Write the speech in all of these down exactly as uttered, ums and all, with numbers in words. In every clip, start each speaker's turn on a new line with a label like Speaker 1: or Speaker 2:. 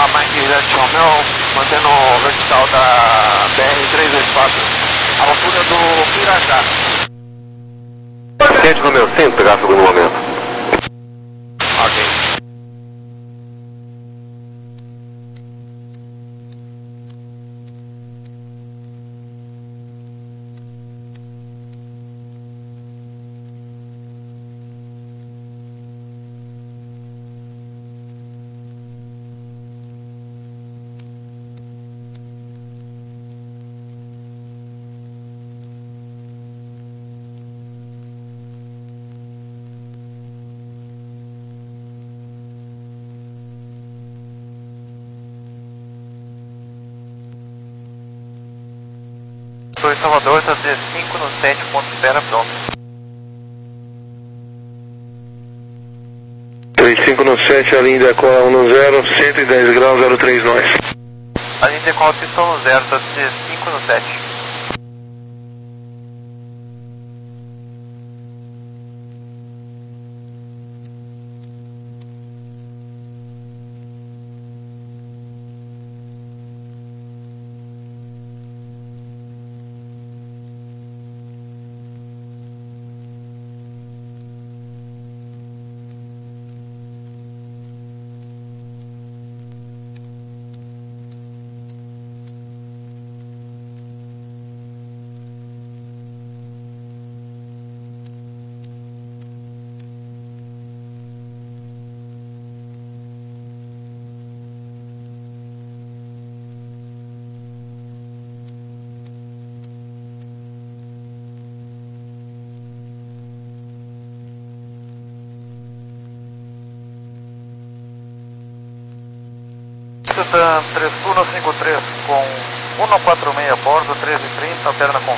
Speaker 1: a Mike Jet Romeo, mantendo o vertical da B R trezentos e oitenta e quatro, à altura do Pirajá.
Speaker 2: Jet Romeo, sem tráfego no momento.
Speaker 1: Ok. Estou em Salvador, está D cinco no sete, ponto espera, pronto.
Speaker 2: três cinco no sete, a linha decola um no zero, cento e dez graus, zero três nós.
Speaker 1: A linha decola pistão no zero, está D cinco no sete. Está três um cinco três com cento e quarenta e seis a bordo, treze e trinta, alterna com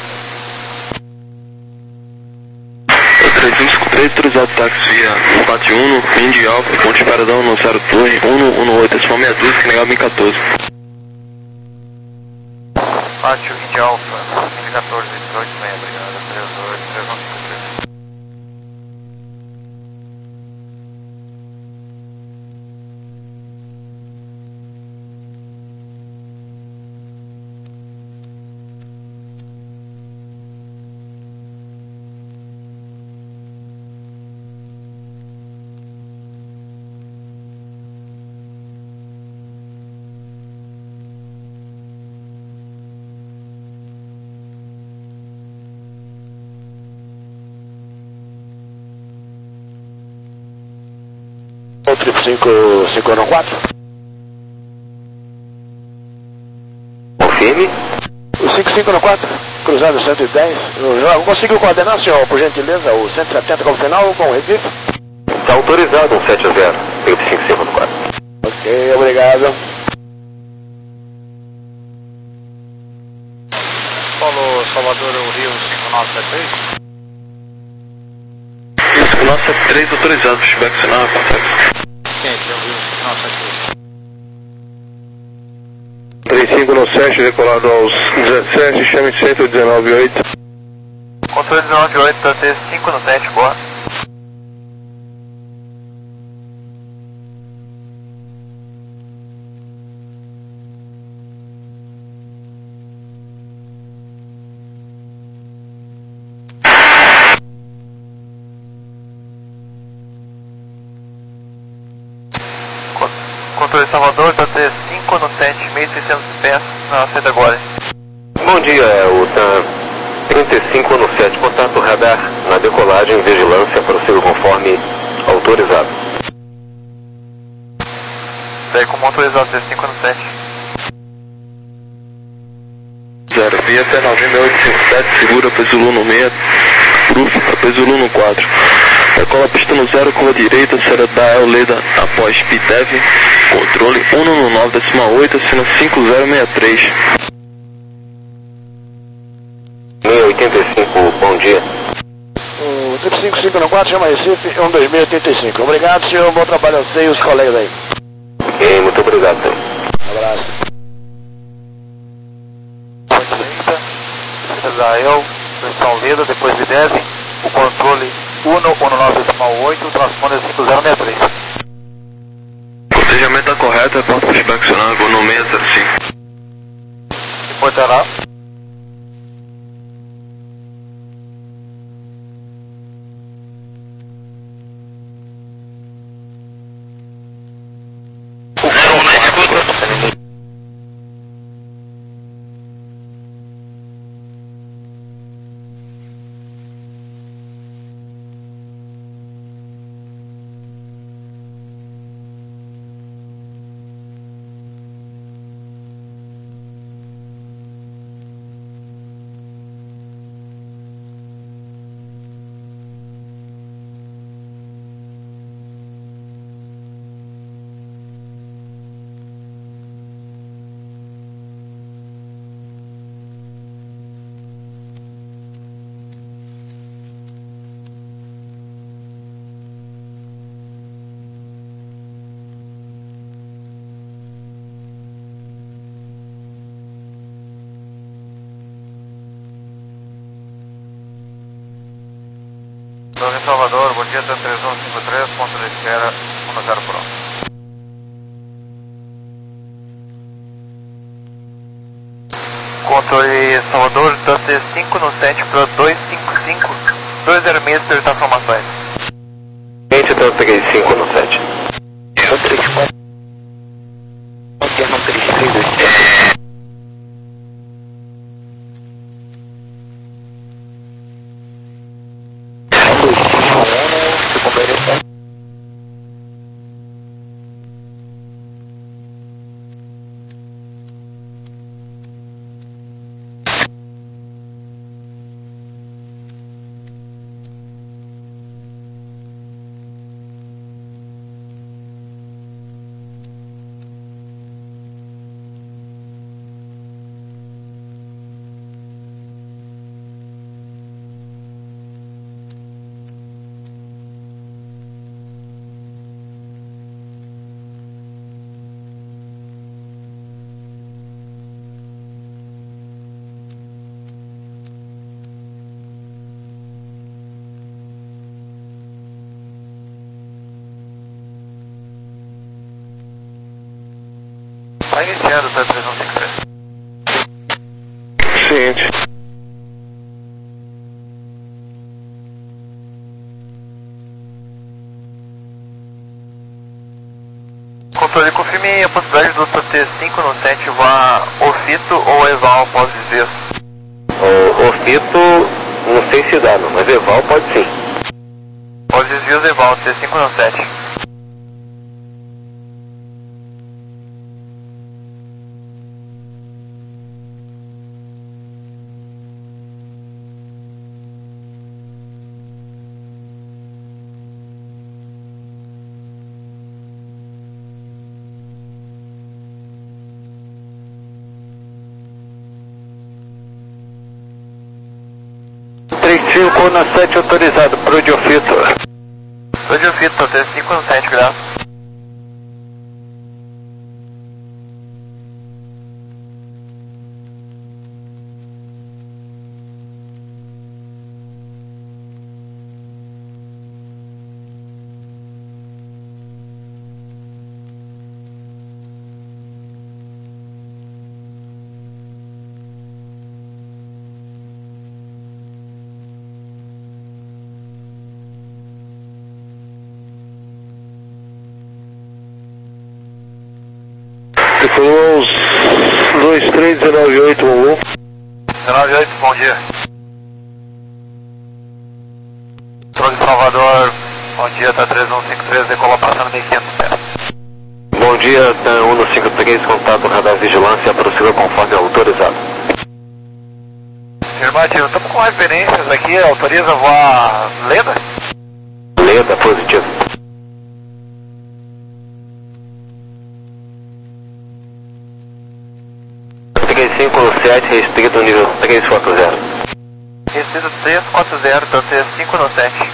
Speaker 2: três um cinco três, autorizado táxi via quatro um, Indy Alfa, ponte paradão no zero Torre, um um oito, decimal seis dois, que negado em quatorze.
Speaker 1: Pátio Indy Alfa, mil e quatorze, dezoito e meia, obrigado, três oito, três um cinco três.
Speaker 2: Trip cinco cinco um quatro. Confirme.
Speaker 3: O cinco cinco um quatro, cruzado cento e dez. Eu já conseguiu coordenar, senhor, por gentileza, o cento e setenta como final com o Recife?
Speaker 2: Está autorizado um sete a zero, Trip cinco cinco um quatro.
Speaker 3: Ok, obrigado.
Speaker 1: Polo Salvador, o Rio cinco nove sete três.
Speaker 2: cinco nove sete três, autorizado, pushback sinal, contato.
Speaker 1: Quente, é o Rio cinco nove sete
Speaker 2: três cinco no sete, decolado aos dezessete, chame centro dezenove oito.
Speaker 1: três. Controle dezenove oito, está D cinco no sete, boa. Controle Salvador, está D cinco no sete, mil e seiscentos pés, na saída agora.
Speaker 2: Bom dia, o TAM trinta e cinco no sete, contato radar na decolagem, vigilância, prossiga conforme autorizado.
Speaker 1: Daí como autorizado D cinco no sete.
Speaker 2: zero, via P nove seis oito cinco sete, segura Pezulu no seis, Proof, Pezulu no quatro. Decola pista no zero, curva direita, será da El Leda após P D E V, controle um no nove, decimal oito, assina cinco zero seis três. seis oitenta e cinco, bom dia.
Speaker 3: O Trip cinco cinco um quatro, chama Recife, um dois mil e oitenta e cinco. Obrigado, senhor, bom trabalho a você e os colegas aí.
Speaker 2: Ok, muito obrigado, senhor.
Speaker 3: Um abraço.
Speaker 1: oitenta, Israel, versão Leda, depois P D E V, o controle um no nove decimal oito, o transponder cinco zero seis três.
Speaker 2: Protejamento está correto, reporta para inspecionar, vou no seis zero cinco.
Speaker 1: Reportará. Torre Salvador, bom dia, três um cinco três, ponto de espera, um zero pronto. Controle Salvador, da T cinco no sete para dois cinco cinco, dois zero seis, perguntar informações.
Speaker 3: Gente, então eu peguei cinco no sete. Eu três quatro. Não três três dois.
Speaker 1: Está iniciando, tá três um cinco três.
Speaker 2: Ciente.
Speaker 1: Controle, confirme a possibilidade do T cinco no sete voar Ofito ou Eval após desvio.
Speaker 3: O Ofito, não sei se dá, não, mas Eval pode sim.
Speaker 1: Após desvios Eval, T cinco no sete.
Speaker 3: três cinco na sete autorizado, pro de Ofito.
Speaker 1: Pro de Ofito, T cinco no sete, cuidado.
Speaker 3: Decolou os dois três um nove oito um um.
Speaker 1: nove oito, bom dia. Controle Salvador, bom dia, tá três um cinco três, decolou passando mil e quinhentos pés.
Speaker 3: Bom dia, tá um no cinco três, contato radar vigilância, prossiga conforme autorizado.
Speaker 1: Afirmativo, estamos com referências aqui, autoriza voar Leda?
Speaker 3: Leda, positivo. três cinco sete, restrito nível três quatro zero.
Speaker 1: Restrito três quatro zero, tá T cinco no sete.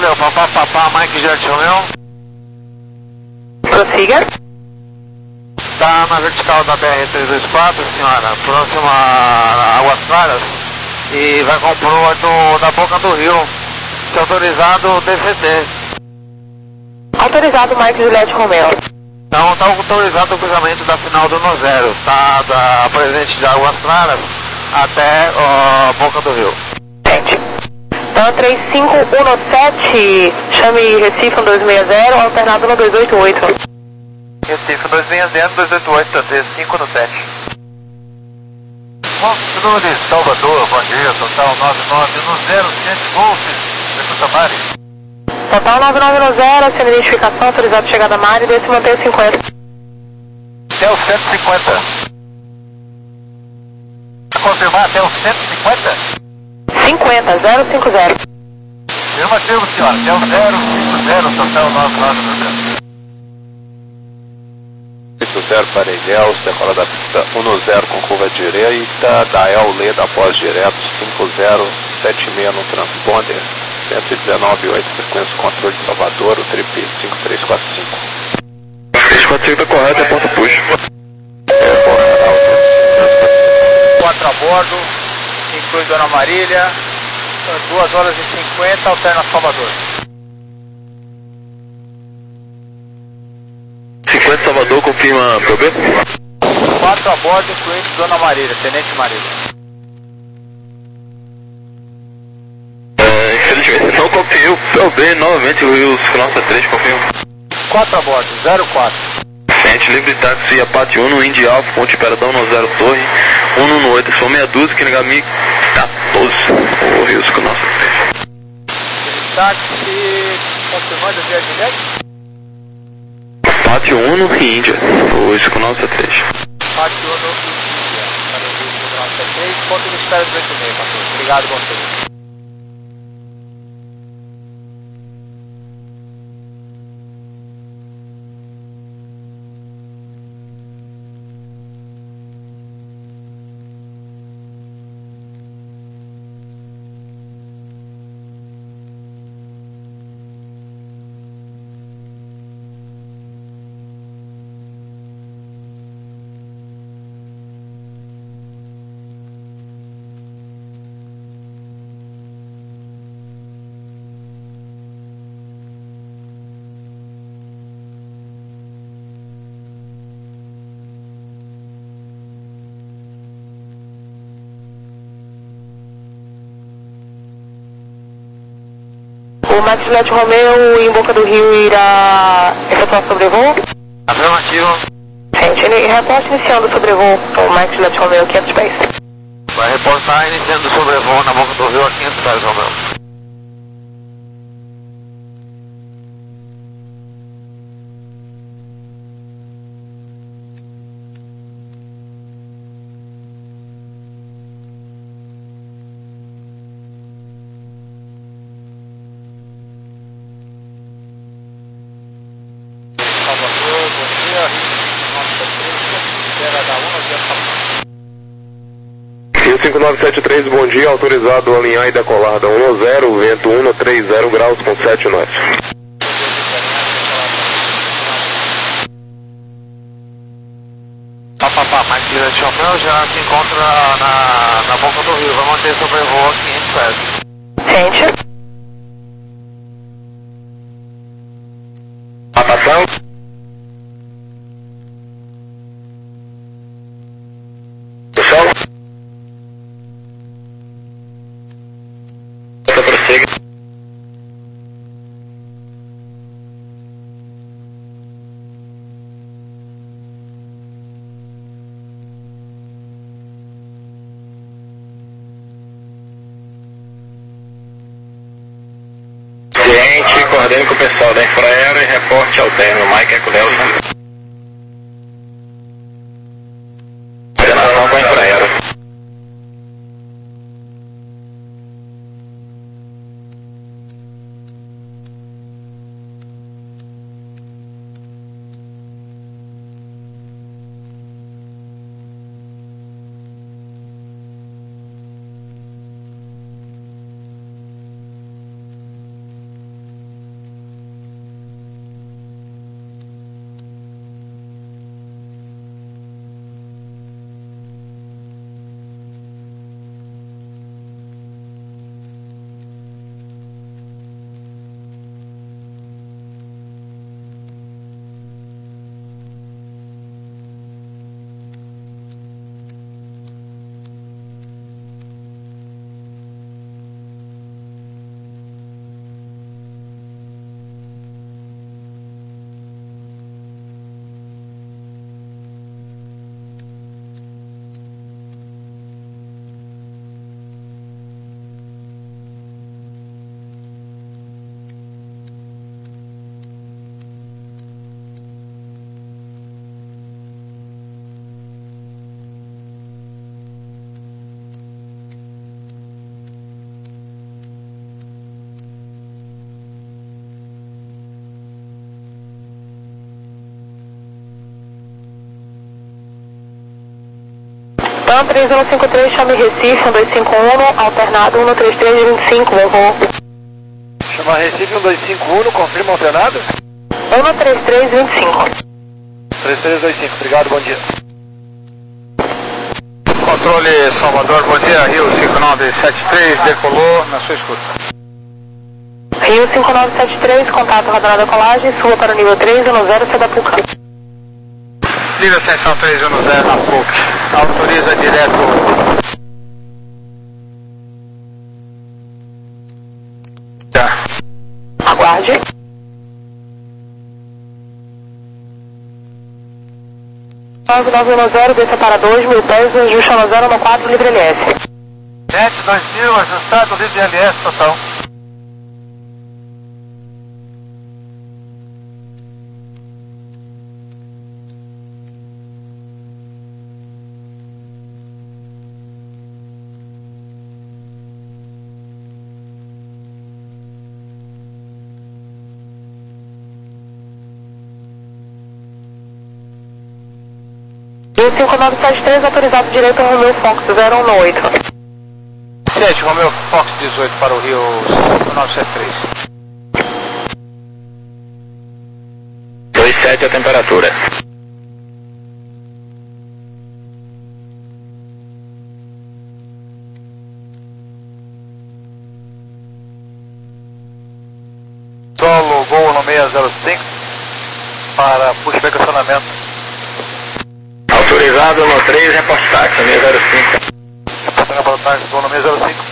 Speaker 1: Valeu, papá, papá, Mike Jet Romeo.
Speaker 4: Prossiga.
Speaker 1: Tá na vertical da B R trezentos e vinte e quatro, senhora, próxima a Águas Claras, e vai compor do, da boca do rio. Se autorizado, D C T.
Speaker 4: Autorizado, Mike Juliette Romeo.
Speaker 1: Então está autorizado o cruzamento da final do No Zero, tá da presente de Águas Claras até ó, a boca do rio.
Speaker 4: Gente. Então três cinco um sete, chame Recife um dois seis zero, alternado no dois oito oito.
Speaker 1: Recife dois seis zero, dois oito oito, três cinco um sete. Bom, número de Salvador, bom dia, total nove nove um zero, sete Golf, Santa Mari.
Speaker 4: Total nove nove um zero, sem identificação, autorizado chegada a Mari, desse manter cinquenta.
Speaker 1: Até o cento e cinquenta. Confirmar até o cento e cinquenta?
Speaker 4: cinquenta, zero cinco zero.
Speaker 1: Afirmativo, senhora, até o zero cinco zero, total nove nove um zero.
Speaker 5: cinco zero para Ilhéus, decola da pista um zero com curva direita, da El Leda após direto, cinco zero sete seis no transponder, cento e dezenove oito, frequência controle de Salvador, o trip cinco três quatro cinco.
Speaker 2: três quatro cinco está correto, é ponto push.
Speaker 5: É, porra,
Speaker 1: quatro a bordo, inclui Dona Marília, duas horas e cinquenta, alterna Salvador.
Speaker 2: cinquenta Salvador, confirma P B.
Speaker 1: quatro a bordo, incluindo Dona Marília, Tenente Marília.
Speaker 2: É, infelizmente não confio, P B, novamente o Rio Nossa três, confirma.
Speaker 1: quatro a bordo, zero quatro.
Speaker 2: Gente, livre táxi, Apate Uno, Indy Alfa, Ponte Peradão, no zero Torre, um no oito, são meia dúzia, que Nigami quatorze, o Rio Nossa três.
Speaker 1: Táxi, confirmando via Juliette?
Speaker 2: Apate Uno e Índia, o Isco Nossa três.
Speaker 1: Táxi Uno Índia, para o Rio Nossa três, ponto de espera dezoito e meio, quatorze. Obrigado, bom serviço.
Speaker 4: O Max Juliette Romeo em Boca do Rio irá efetuar sobrevoo?
Speaker 1: Afirmativo.
Speaker 4: Gente, ele reporte iniciando o sobrevoo, o Max Juliette Romeo, quinhentos pés.
Speaker 1: Vai reportar iniciando o sobrevoo na boca do rio a quinhentos pés, Romeu. Salvador, bom dia, nossa três, espera da um ao dia
Speaker 5: Rio cinco nove sete três, bom dia, autorizado a alinhar e decolar da um zero, vento um trinta graus com sete nós.
Speaker 1: Papapá, Mike Juliette Romeo já se encontra na, na boca do rio, vai manter sobrevoo a quinhentos pés.
Speaker 4: Gente.
Speaker 5: Atração. Pessoal. Prossegue. Cliente, coordene com o pessoal da Infraero e reporte alterno, Mike Eco Nelson. Coordenação com a Infraero.
Speaker 4: TAM três um cinco três, chame Recife, um dois cinco um, alternado um três três dois cinco, meu voo.
Speaker 3: Chama Recife um dois cinco um, confirma alternado?
Speaker 4: um três três dois cinco.
Speaker 3: três três dois cinco, obrigado, bom dia.
Speaker 1: Controle Salvador, bom dia, Rio cinco nove sete três, decolou, na sua escuta.
Speaker 4: Rio cinco nove sete três, contato radar da colagem, suba para o nível três um zero, C da P U C.
Speaker 1: Nível ascensão três um zero na P U C, autoriza direto. Tá.
Speaker 4: Aguarde. nove nove um zero, desça para dois mil pés, ajusta no zero um quatro, livre L S.
Speaker 1: sete dois mil, ajustado, livre L S total.
Speaker 4: Rio cinco nove sete três, autorizado direito ao Romeo Fox zero um oito.
Speaker 1: sete, Romeo Fox dezoito para o Rio cinco nove sete três.
Speaker 2: dois sete a temperatura.
Speaker 1: Solo, Gol no seis zero cinco para push back acionamento.
Speaker 2: Autorizado no três, reporte táxi, seis zero cinco.
Speaker 1: Reportando para o táxi, Gol no seis zero cinco.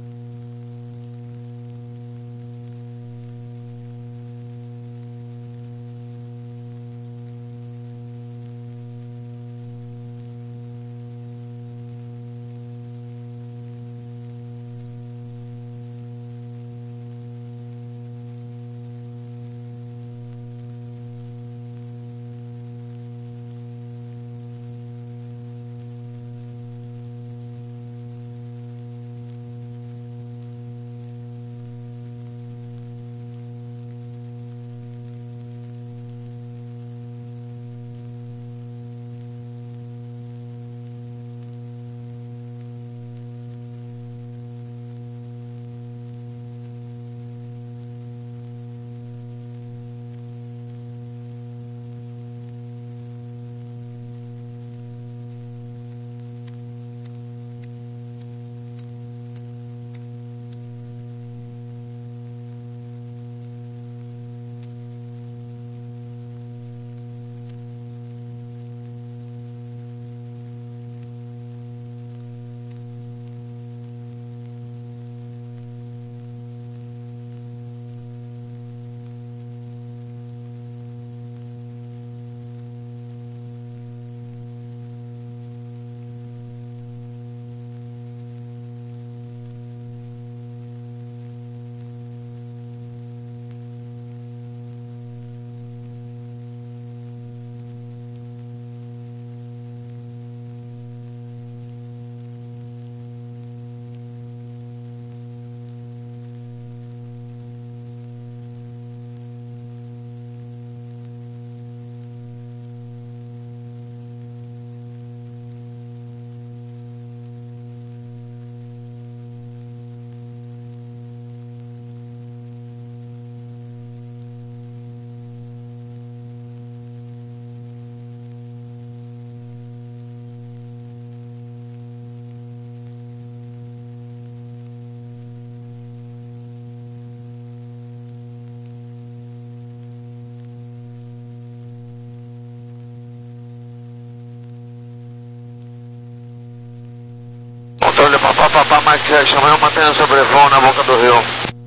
Speaker 1: Controle papá, papá, Mike Jackson, amanhã mantendo sobrevoo na boca do rio.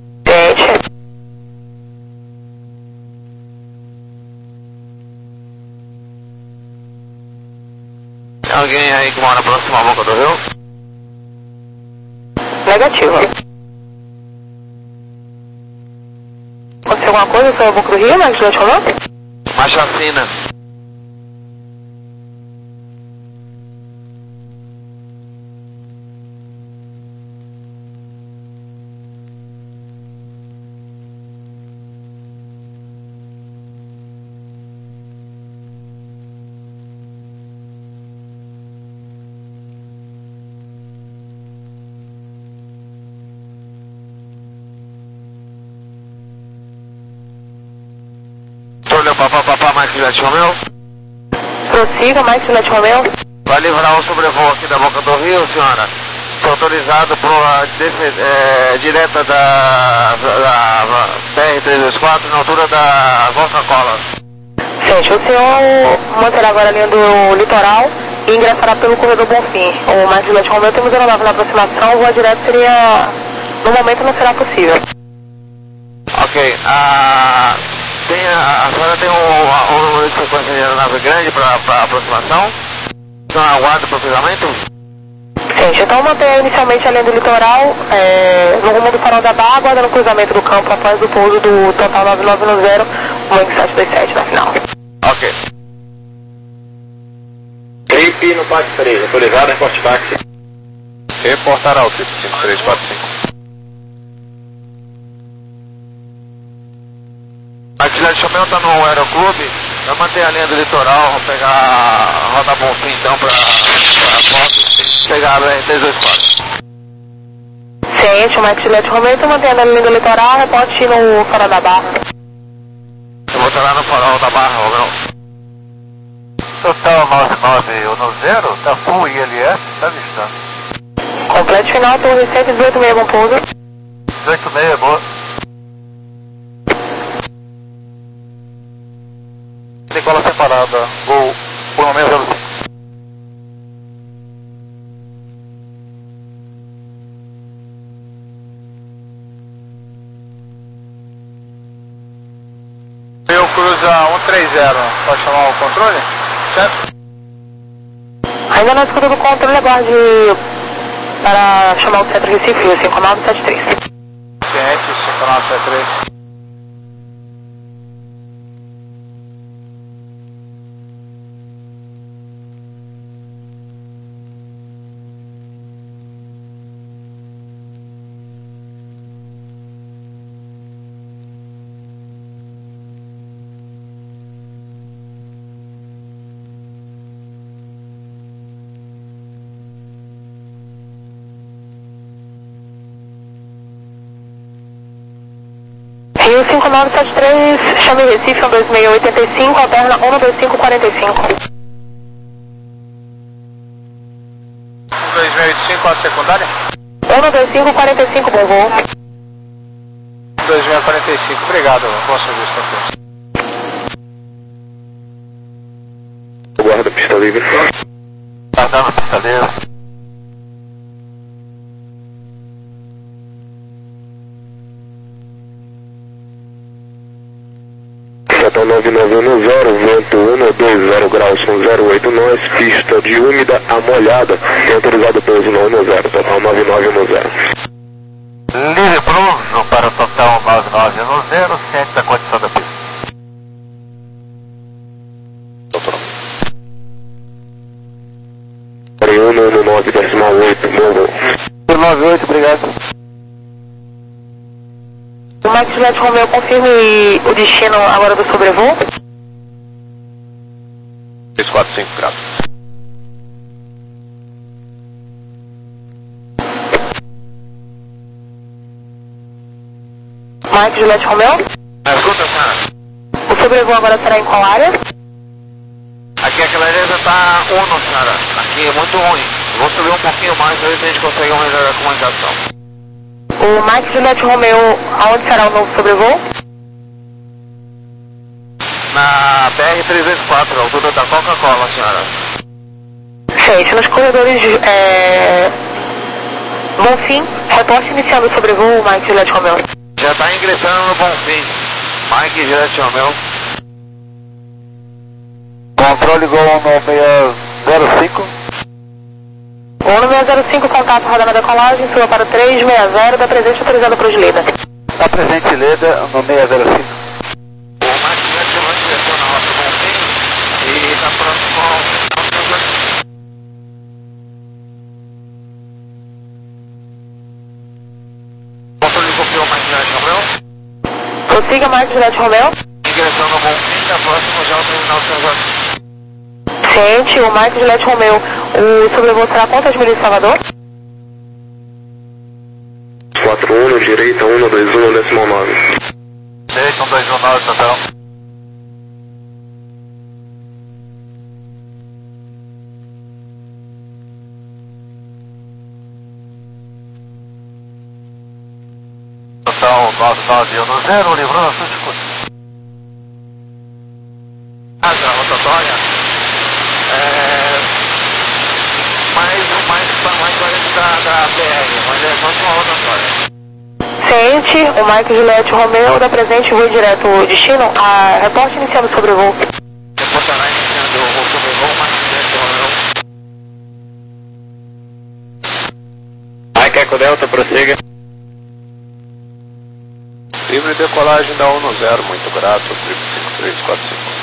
Speaker 4: Gente.
Speaker 1: Tem alguém aí que mora próximo à boca do rio?
Speaker 4: Negativo. Aconteceu alguma coisa sobre a boca do rio, Max, durante o momento?
Speaker 1: Uma chacina. Papapá, Mike Juliette Romeo.
Speaker 4: Prossiga, Mike Juliette Romeo.
Speaker 1: Vai livrar o sobrevoo aqui da Boca do Rio, senhora. Sou autorizado por uma é, direta da, da B R trezentos e vinte e quatro na altura da Coca-Cola.
Speaker 4: Gente, o senhor manterá agora a linha do litoral e ingressará pelo corredor Bonfim. O Mike Juliette Romeo temos zero nove na aproximação, voa direto seria... no momento não será possível.
Speaker 1: Ok, a, tem a, a senhora tem um, um número de sequência de aeronave grande para aproximação? Então aguarda para o cruzamento?
Speaker 4: Gente, então mantenha inicialmente a linha do litoral, é, no rumo do Farol da Barra, aguardando o cruzamento do campo após o pouso do total nove nove nove zero, Boeing sete dois sete na final.
Speaker 1: Ok.
Speaker 3: Trip no Pax três, autorizado em Forte Taxi.
Speaker 5: Reportará o trip cinco três quatro cinco.
Speaker 1: A Juliette Romeo está no Aeroclube, vai manter a linha do litoral, vou pegar a Rota Bonfim então para a foto, pegar a B R trezentos e vinte e quatro.
Speaker 4: Gente, o Mike Juliette Romeo está mantendo a linha do litoral, reporte no Farol da Barra.
Speaker 1: Eu vou estar lá no Farol da Barra, Romeo.
Speaker 6: Total nove nove um zero, tá full I L S, tá listando.
Speaker 4: Completo final, torre cento e dezoito meia, bom pouso.
Speaker 6: dezoito meia, boa. Decola separada, voo por momento zero cinco. Eu cruza um três zero, pode chamar o controle? Certo?
Speaker 4: Ainda na escuta do controle, aguarde para chamar o centro Recife, cinco nove sete três.
Speaker 6: Ciente, cinco nove sete três.
Speaker 4: Rio cinco nove sete três, chame Recife um dois seis oito cinco, alterna um dois cinco quatro cinco.
Speaker 6: um dois seis oito cinco, a secundária?
Speaker 4: um dois cinco quatro cinco, bom voo.
Speaker 6: um dois seis quatro cinco, obrigado, bom serviço, confiança.
Speaker 2: Guarda pista livre.
Speaker 6: Guardando pista livre.
Speaker 2: Total nove nove um zero, vento um dois zero graus com zero oito nós, pista de úmida a molhada, tem autorizado pouso no um zero, total nove nove um zero.
Speaker 6: Livre pouso para o total nove nove um zero, ciente da condição da pista.
Speaker 2: um nove decimal oito, bom.
Speaker 3: nove oito, obrigado.
Speaker 4: O Mike Juliette Romeo, confirme o destino agora do sobrevoo.
Speaker 5: três quatro cinco graus.
Speaker 4: Mike Juliette Romeo.
Speaker 1: Escuta, senhora.
Speaker 4: O sobrevoo agora será em qual área?
Speaker 1: Aqui a clareza está uno, senhora. Aqui é muito ruim. Vou subir um pouquinho mais para ver se a gente consegue melhorar a comunicação.
Speaker 4: O Mike Juliette Romeo, aonde será o novo sobrevoo?
Speaker 1: Na B R trezentos e vinte e quatro, altura da Coca-Cola, senhora.
Speaker 4: Gente, nos corredores é... Bonfim, reporte iniciando o sobrevoo, Mike Juliette Romeo.
Speaker 1: Já está ingressando no Bonfim. Mike Juliette Romeo.
Speaker 3: Controle Gol um seis zero cinco.
Speaker 4: um seis zero cinco, contato, roda na decolagem, suba para o três seis zero, da presente autorizado para o Gileda.
Speaker 3: Está presente Leda no seis zero cinco.
Speaker 1: O Mike Juliette Romeo ingressou na rota Bonfim e está próximo ao... Controle copiou o Mike Juliette Romeo.
Speaker 4: Prossiga, Mike Juliette Romeo.
Speaker 1: Ingressão no Bonfim, está próximo já ao terminal de São Jorge.
Speaker 4: Ciente, o Mike Juliette Romeo, o sobrevoo será quantas milhas de Salvador?
Speaker 2: quatro um, direita um dois um, decimal nove.
Speaker 6: Direita um dois um nove, total. nove nove um zero, livrando a sua escuta.
Speaker 1: A rotatória é mais, mais, mais quarenta da, da P R, mas é só uma rotatória.
Speaker 4: Ciente, o Mike Juliette Romeo da presente voo direto destino, a reporte iniciando sobre o voo.
Speaker 1: Reportará iniciando o voo sobre o voo, Mike Juliette Romeo.
Speaker 2: Mike Eco Delta, prossiga.
Speaker 5: Livre decolagem da um zero, muito grato, cinco três quatro cinco.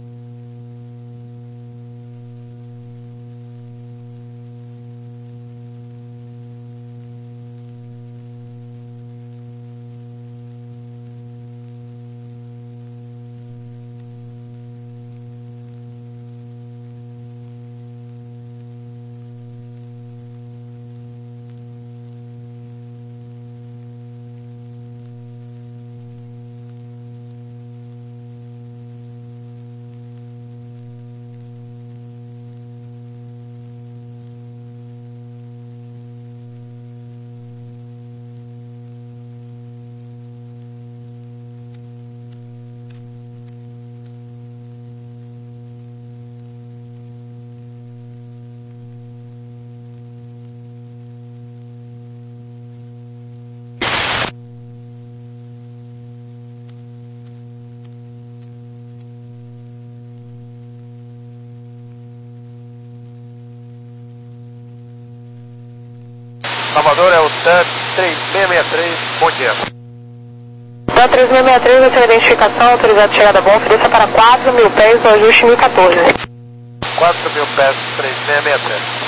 Speaker 5: Salvador é o T A três seis seis três, bom dia.
Speaker 4: T A três seis seis três, a sua identificação, autorizado de chegada bom, ofereça para quatro mil pés do ajuste mil e quatorze.
Speaker 5: quatro mil pés, três seis seis três.